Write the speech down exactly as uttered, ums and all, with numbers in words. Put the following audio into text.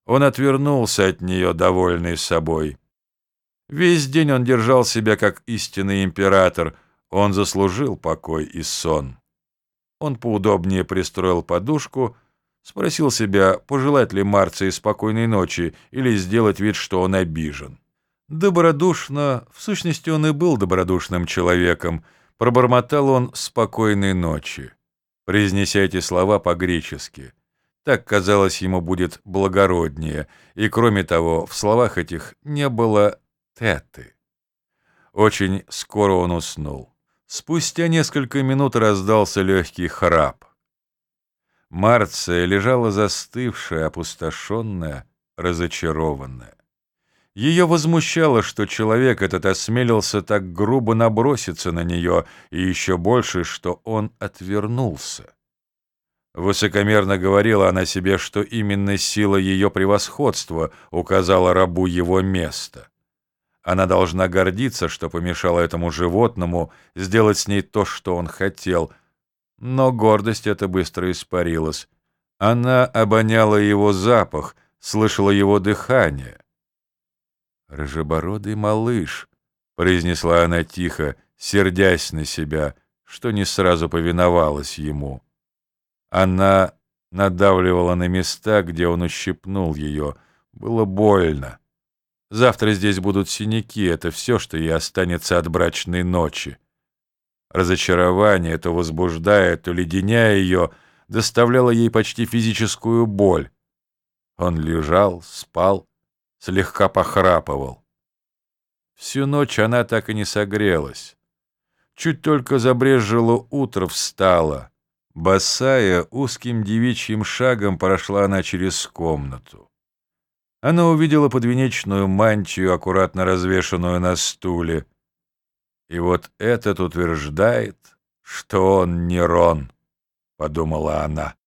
Он отвернулся от нее, довольный собой. Весь день он держал себя как истинный император, он заслужил покой и сон. Он поудобнее пристроил подушку, спросил себя, пожелать ли Марции спокойной ночи или сделать вид, что он обижен. Добродушно, в сущности он и был добродушным человеком, пробормотал он «спокойной ночи», произнеся эти слова по-гречески. Так, казалось, ему будет благороднее, и, кроме того, в словах этих не было теты. Очень скоро он уснул. Спустя несколько минут раздался легкий храп. Марция лежала застывшая, опустошенная, разочарованная. Ее возмущало, что человек этот осмелился так грубо наброситься на нее, и еще больше, что он отвернулся. Высокомерно говорила она себе, что именно сила ее превосходства указала рабу его место. Она должна гордиться, что помешала этому животному сделать с ней то, что он хотел. Но гордость эта быстро испарилась. Она обоняла его запах, слышала его дыхание. «Рыжебородый малыш», — произнесла она тихо, сердясь на себя, что не сразу повиновалась ему. Она надавливала на места, где он ущипнул ее. Было больно. Завтра здесь будут синяки, это все, что ей останется от брачной ночи. Разочарование, то возбуждая, то леденяя ее, доставляло ей почти физическую боль. Он лежал, спал, слегка похрапывал. Всю ночь она так и не согрелась. Чуть только забрежило утро, встала. Босая, узким девичьим шагом прошла она через комнату. Она увидела подвенечную мантию, аккуратно развешанную на стуле. И вот этот утверждает, что он Нерон, — подумала она.